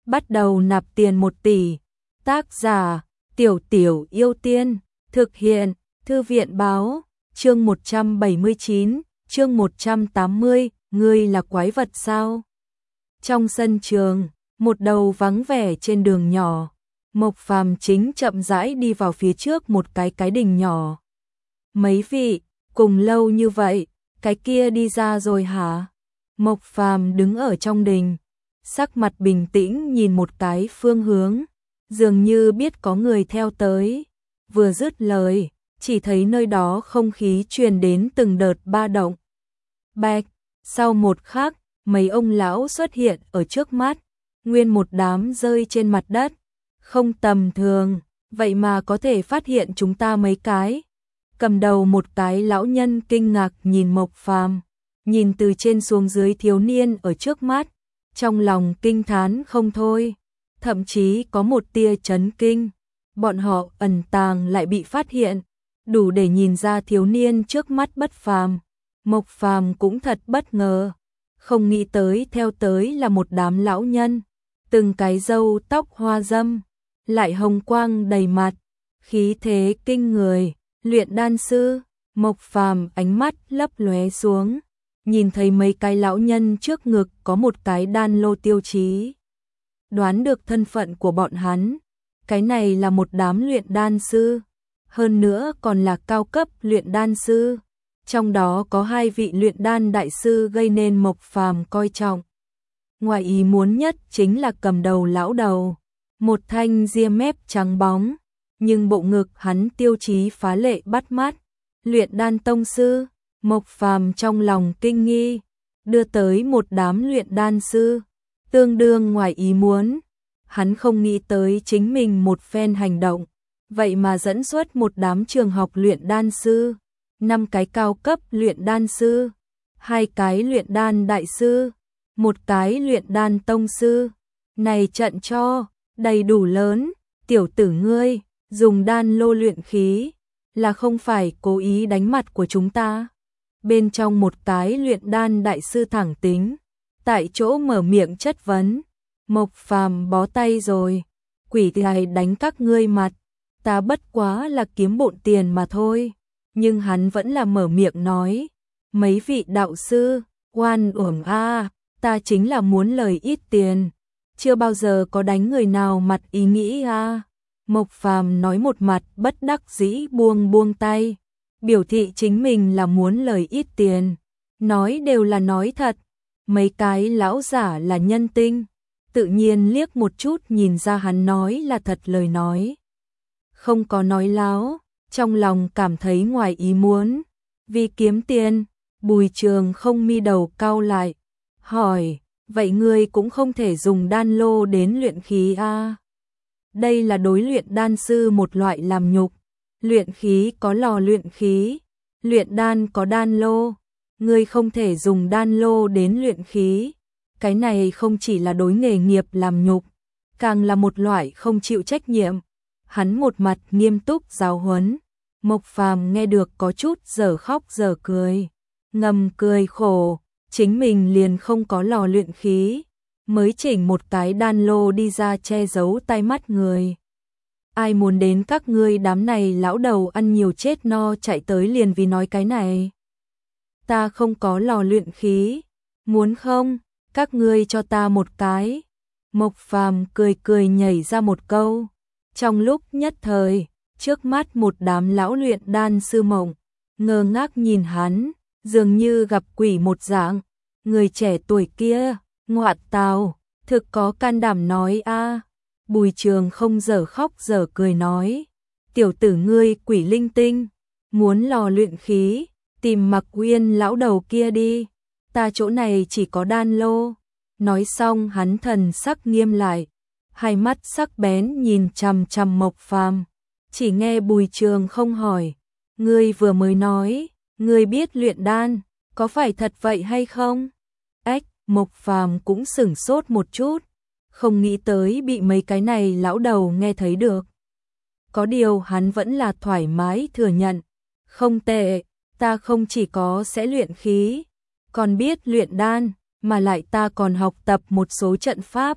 bắt đầu nạp tiền 1 tỷ. Tác giả, Tiểu Tiểu Yêu Tiên, thực hiện, Thư viện báo, chương 179, chương 180, ngươi là quái vật sao? Trong sân trường, một đầu vắng vẻ trên đường nhỏ, Mộc Phàm chính chậm rãi đi vào phía trước một cái đình nhỏ. Mấy vị, cùng lâu như vậy, cái kia đi ra rồi hả? Mộc Phàm đứng ở trong đình, sắc mặt bình tĩnh nhìn một cái phương hướng, dường như biết có người theo tới. Vừa dứt lời, chỉ thấy nơi đó không khí truyền đến từng đợt ba động. Bạch, sau một khắc, mấy ông lão xuất hiện ở trước mắt, nguyên một đám rơi trên mặt đất. Không tầm thường, vậy mà có thể phát hiện chúng ta mấy cái. Cầm đầu một cái lão nhân kinh ngạc nhìn Mộc Phàm, nhìn từ trên xuống dưới thiếu niên ở trước mắt, trong lòng kinh thán không thôi, thậm chí có một tia chấn kinh. Bọn họ ẩn tàng lại bị phát hiện, đủ để nhìn ra thiếu niên trước mắt bất phàm. Mộc Phàm cũng thật bất ngờ, không nghĩ tới theo tới là một đám lão nhân, từng cái râu tóc hoa râm, lại hồng quang đầy mặt, khí thế kinh người. Luyện đan sư. Mộc Phàm ánh mắt lấp lóe xuống, nhìn thấy mấy cái lão nhân trước ngực có một cái đan lô tiêu chí. Đoán được thân phận của bọn hắn, cái này là một đám luyện đan sư, hơn nữa còn là cao cấp luyện đan sư. Trong đó có 2 vị luyện đan đại sư gây nên Mộc Phàm coi trọng. Ngoài ý muốn nhất chính là cầm đầu lão đầu, một thanh ria mép trắng bóng, nhưng bộ ngực hắn tiêu chí phá lệ bắt mắt. Luyện đan tông sư. Mộc Phàm trong lòng kinh nghi, đưa tới một đám luyện đan sư, tương đương ngoài ý muốn. Hắn không nghĩ tới chính mình một phen hành động, vậy mà dẫn xuất một đám trường học luyện đan sư, 5 cái cao cấp luyện đan sư, 2 cái luyện đan đại sư, 1 cái luyện đan tông sư. Này trận cho đầy đủ lớn, tiểu tử ngươi dùng đan lô luyện khí là không phải cố ý đánh mặt của chúng ta. Bên trong một cái luyện đan đại sư thẳng tính, tại chỗ mở miệng chất vấn. Mộc Phàm bó tay rồi, quỷ thầy đánh các ngươi mặt, ta bất quá là kiếm bộn tiền mà thôi. Nhưng hắn vẫn là mở miệng nói, mấy vị đạo sư, oan uổng a, ta chính là muốn lời ít tiền, chưa bao giờ có đánh người nào mặt ý nghĩ a. Mộc Phàm nói một mặt bất đắc dĩ buông tay, biểu thị chính mình là muốn lời ít tiền, nói đều là nói thật. Mấy cái lão giả là nhân tinh, tự nhiên liếc một chút nhìn ra hắn nói là thật lời nói, không có nói láo, trong lòng cảm thấy ngoài ý muốn. Vì kiếm tiền, Bùi Trường không mi đầu cau lại, hỏi, vậy ngươi cũng không thể dùng đan lô đến luyện khí a? Đây là đối luyện đan sư một loại làm nhục. Luyện khí có lò luyện khí, luyện đan có đan lô, ngươi không thể dùng đan lô đến luyện khí. Cái này không chỉ là đối nghề nghiệp làm nhục, càng là một loại không chịu trách nhiệm. Hắn một mặt nghiêm túc giáo huấn. Mộc Phàm nghe được có chút dở khóc dở cười, ngầm cười khổ, chính mình liền không có lò luyện khí, mới chỉnh một cái đan lô đi ra che giấu tai mắt người. Ai muốn đến các ngươi đám này lão đầu ăn nhiều chết no chạy tới liền vì nói cái này. Ta không có lò luyện khí, muốn không, các ngươi cho ta một cái. Mộc Phàm cười nhảy ra một câu. Trong lúc nhất thời, trước mắt một đám lão luyện đan sư mộng, ngơ ngác nhìn hắn, dường như gặp quỷ một dạng. Người trẻ tuổi kia, ngoại tào, thực có can đảm nói a. Bùi Trường không dở khóc dở cười nói, tiểu tử ngươi quỷ linh tinh, muốn lò luyện khí, tìm Mặc Uyên lão đầu kia đi, ta chỗ này chỉ có đan lô. Nói xong hắn thần sắc nghiêm lại, hai mắt sắc bén nhìn chằm chằm Mộc Phàm. Chỉ nghe Bùi Trường không hỏi, ngươi vừa mới nói, ngươi biết luyện đan, có phải thật vậy hay không? Ếch, Mộc Phàm cũng sửng sốt một chút, không nghĩ tới bị mấy cái này lão đầu nghe thấy được. Có điều hắn vẫn là thoải mái thừa nhận, không tệ, ta không chỉ có sẽ luyện khí, còn biết luyện đan, mà lại ta còn học tập một số trận pháp,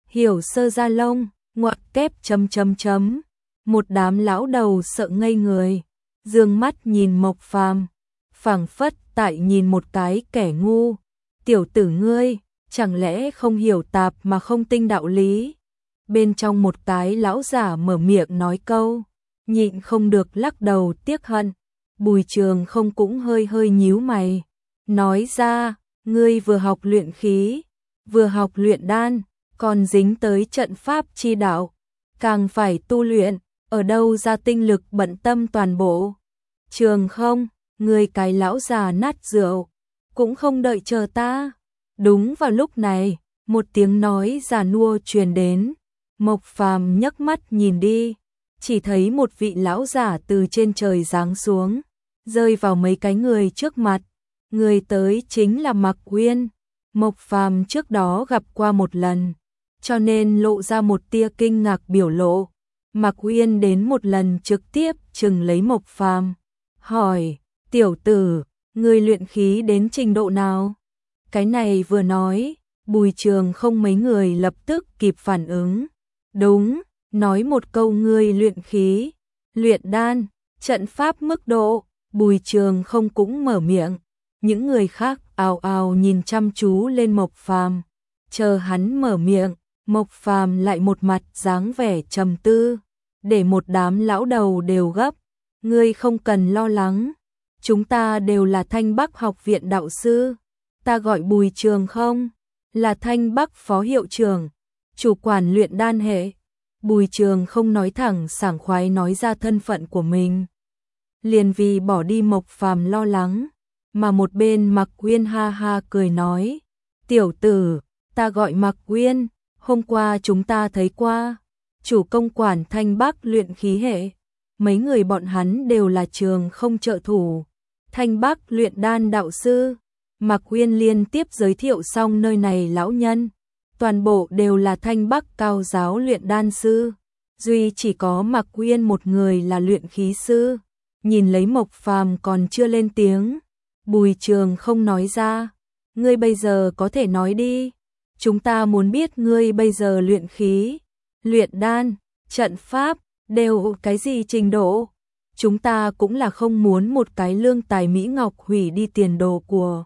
hiểu sơ gia lông, ngoặc kép chấm chấm chấm. Một đám lão đầu sợ ngây người, dương mắt nhìn Mộc Phàm, phảng phất tại nhìn một cái kẻ ngu. Tiểu tử ngươi, chẳng lẽ không hiểu tạp mà không tinh đạo lý? Bên trong một cái lão giả mở miệng nói câu, nhịn không được lắc đầu tiếc hận. Bùi Trường không cũng hơi hơi nhíu mày, nói ra, ngươi vừa học luyện khí, vừa học luyện đan, còn dính tới trận pháp chi đạo, càng phải tu luyện, ở đâu ra tinh lực bận tâm toàn bộ. Trường không, ngươi cái lão già nát rượu, cũng không đợi chờ ta. Đúng vào lúc này, một tiếng nói già nua truyền đến. Mộc Phàm nhấc mắt nhìn đi, chỉ thấy một vị lão giả từ trên trời giáng xuống, rơi vào mấy cái người trước mặt. Người tới chính là Mạc Uyên. Mộc Phàm trước đó gặp qua một lần, cho nên lộ ra một tia kinh ngạc biểu lộ. Mạc Uyên đến một lần trực tiếp chừng lấy Mộc Phàm, hỏi, tiểu tử, ngươi luyện khí đến trình độ nào? Cái này vừa nói, Bùi Trường không mấy người lập tức kịp phản ứng. Đúng, nói một câu ngươi luyện khí, luyện đan, trận pháp mức độ, Bùi Trường không cũng mở miệng. Những người khác ào ào nhìn chăm chú lên Mộc Phàm, chờ hắn mở miệng, Mộc Phàm lại một mặt dáng vẻ trầm tư, để một đám lão đầu đều gấp. Ngươi không cần lo lắng, chúng ta đều là Thanh Bắc học viện đạo sư. Ta gọi Bùi Trường không, là Thanh Bắc phó hiệu trưởng, chủ quản luyện đan hệ. Bùi Trường không nói thẳng sảng khoái nói ra thân phận của mình, liền vì bỏ đi Mộc Phàm lo lắng. Mà một bên Mạc Uyên ha ha cười nói, tiểu tử, ta gọi Mạc Uyên, hôm qua chúng ta thấy qua, chủ công quản Thanh Bắc luyện khí hệ, mấy người bọn hắn đều là Trường không trợ thủ, Thanh Bắc luyện đan đạo sư. Mạc Uyên liên tiếp giới thiệu xong nơi này lão nhân, toàn bộ đều là Thanh Bắc cao giáo luyện đan sư, duy chỉ có Mạc Uyên một người là luyện khí sư. Nhìn lấy Mộc Phàm còn chưa lên tiếng, Bùi Trường không nói ra, ngươi bây giờ có thể nói đi, chúng ta muốn biết ngươi bây giờ luyện khí, luyện đan, trận pháp, đều cái gì trình độ. Chúng ta cũng là không muốn một cái lương tài mỹ ngọc hủy đi tiền đồ của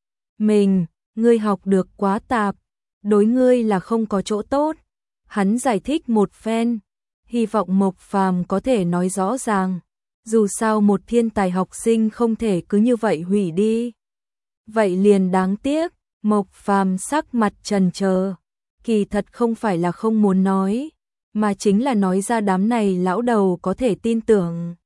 mình, ngươi học được quá tạp, đối ngươi là không có chỗ tốt. Hắn giải thích một phen, hy vọng Mộc Phàm có thể nói rõ ràng. Dù sao một thiên tài học sinh không thể cứ như vậy hủy đi. Vậy liền đáng tiếc, Mộc Phàm sắc mặt trần chờ, kỳ thật không phải là không muốn nói, mà chính là nói ra đám này lão đầu có thể tin tưởng.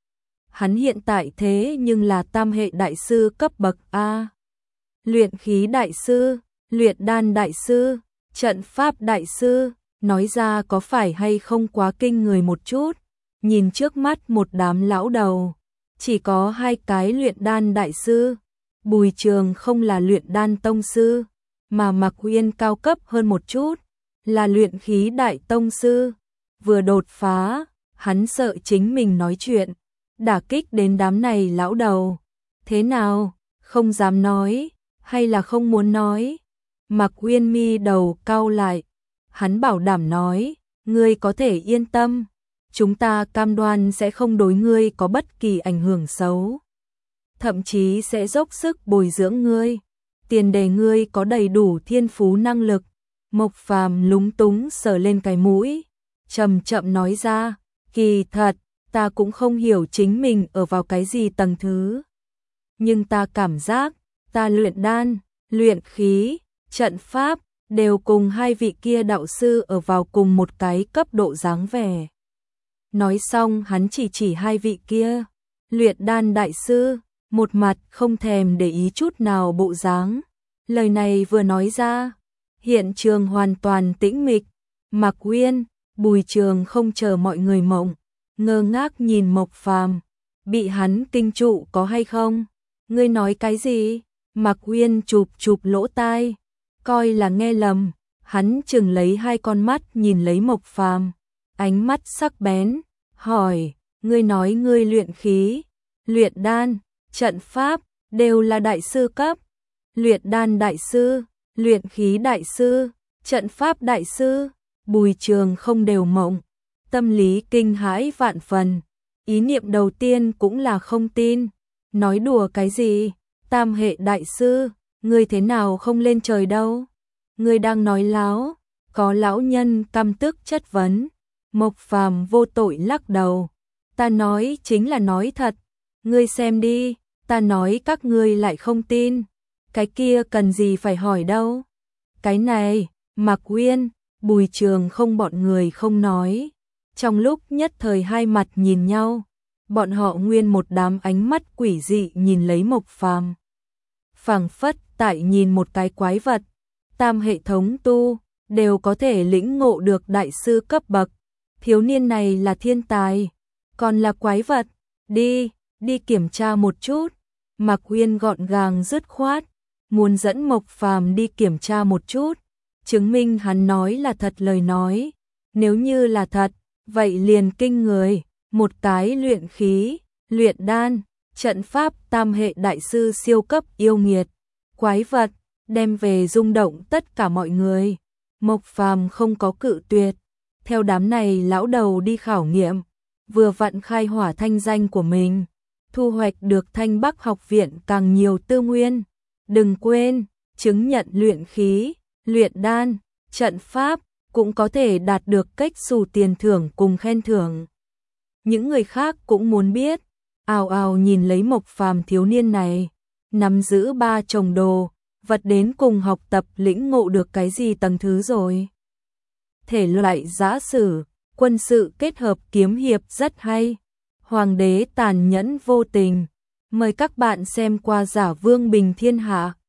Hắn hiện tại thế nhưng là tam hệ đại sư cấp bậc A. Luyện khí đại sư, luyện đan đại sư, trận pháp đại sư, nói ra có phải hay không quá kinh người một chút. Nhìn trước mắt một đám lão đầu, chỉ có hai cái luyện đan đại sư, Bùi Trường không là luyện đan tông sư, mà Mạc Uyên cao cấp hơn một chút, là luyện khí đại tông sư. Vừa đột phá, hắn sợ chính mình nói chuyện, đả kích đến đám này lão đầu. Thế nào, không dám nói, hay là không muốn nói? Mạc Uyên mi đầu cau lại, hắn bảo đảm nói, ngươi có thể yên tâm. Chúng ta cam đoan sẽ không đối ngươi có bất kỳ ảnh hưởng xấu, thậm chí sẽ dốc sức bồi dưỡng ngươi, tiền đề ngươi có đầy đủ thiên phú năng lực. Mộc Phàm lúng túng sờ lên cái mũi, chậm chậm nói ra, kỳ thật, ta cũng không hiểu chính mình ở vào cái gì tầng thứ. Nhưng ta cảm giác, ta luyện đan, luyện khí, trận pháp, đều cùng hai vị kia đạo sư ở vào cùng một cái cấp độ dáng vẻ. Nói xong hắn chỉ hai vị kia, luyện đan đại sư, một mặt không thèm để ý chút nào bộ dáng. Lời này vừa nói ra, hiện trường hoàn toàn tĩnh mịch. Mạc Uyên, Bùi Trường không chờ mọi người mộng, ngơ ngác nhìn Mộc Phàm, bị hắn kinh trụ có hay không? Ngươi nói cái gì? Mạc Uyên chụp lỗ tai, coi là nghe lầm, hắn chừng lấy hai con mắt nhìn lấy Mộc Phàm, ánh mắt sắc bén, hỏi, ngươi nói ngươi luyện khí, luyện đan, trận pháp, đều là đại sư cấp, luyện đan đại sư, luyện khí đại sư, trận pháp đại sư, Bùi Trường không đều mộng, tâm lý kinh hãi vạn phần, ý niệm đầu tiên cũng là không tin, nói đùa cái gì, tam hệ đại sư, ngươi thế nào không lên trời đâu, ngươi đang nói láo, có lão nhân căm tức chất vấn, Mộc Phàm vô tội lắc đầu, ta nói chính là nói thật, ngươi xem đi, ta nói các ngươi lại không tin, cái kia cần gì phải hỏi đâu, cái này, Mạc Uyên, Bùi Trường không bọn người không nói, trong lúc nhất thời hai mặt nhìn nhau, bọn họ nguyên một đám ánh mắt quỷ dị nhìn lấy Mộc Phàm. Phảng phất tại nhìn một cái quái vật, tam hệ thống tu, đều có thể lĩnh ngộ được đại sư cấp bậc, thiếu niên này là thiên tài, còn là quái vật, đi kiểm tra một chút, Mạc Uyên gọn gàng dứt khoát, muốn dẫn Mộc Phàm đi kiểm tra một chút, chứng minh hắn nói là thật lời nói, nếu như là thật, vậy liền kinh người, một cái luyện khí, luyện đan, trận pháp tam hệ đại sư siêu cấp yêu nghiệt, quái vật, đem về rung động tất cả mọi người. Mộc Phàm không có cự tuyệt, theo đám này lão đầu đi khảo nghiệm, vừa vặn khai hỏa thanh danh của mình, thu hoạch được Thanh Bắc học viện càng nhiều tư nguyên. Đừng quên, chứng nhận luyện khí, luyện đan, trận pháp, cũng có thể đạt được cách xù tiền thưởng cùng khen thưởng. Những người khác cũng muốn biết, ào ào nhìn lấy Mộc Phàm thiếu niên này, nắm giữ 3 chồng đồ, vật đến cùng học tập lĩnh ngộ được cái gì tầng thứ rồi. Thể loại giã sử, quân sự kết hợp kiếm hiệp rất hay. Hoàng đế tàn nhẫn vô tình. Mời các bạn xem qua Giả Vương Bình Thiên Hạ.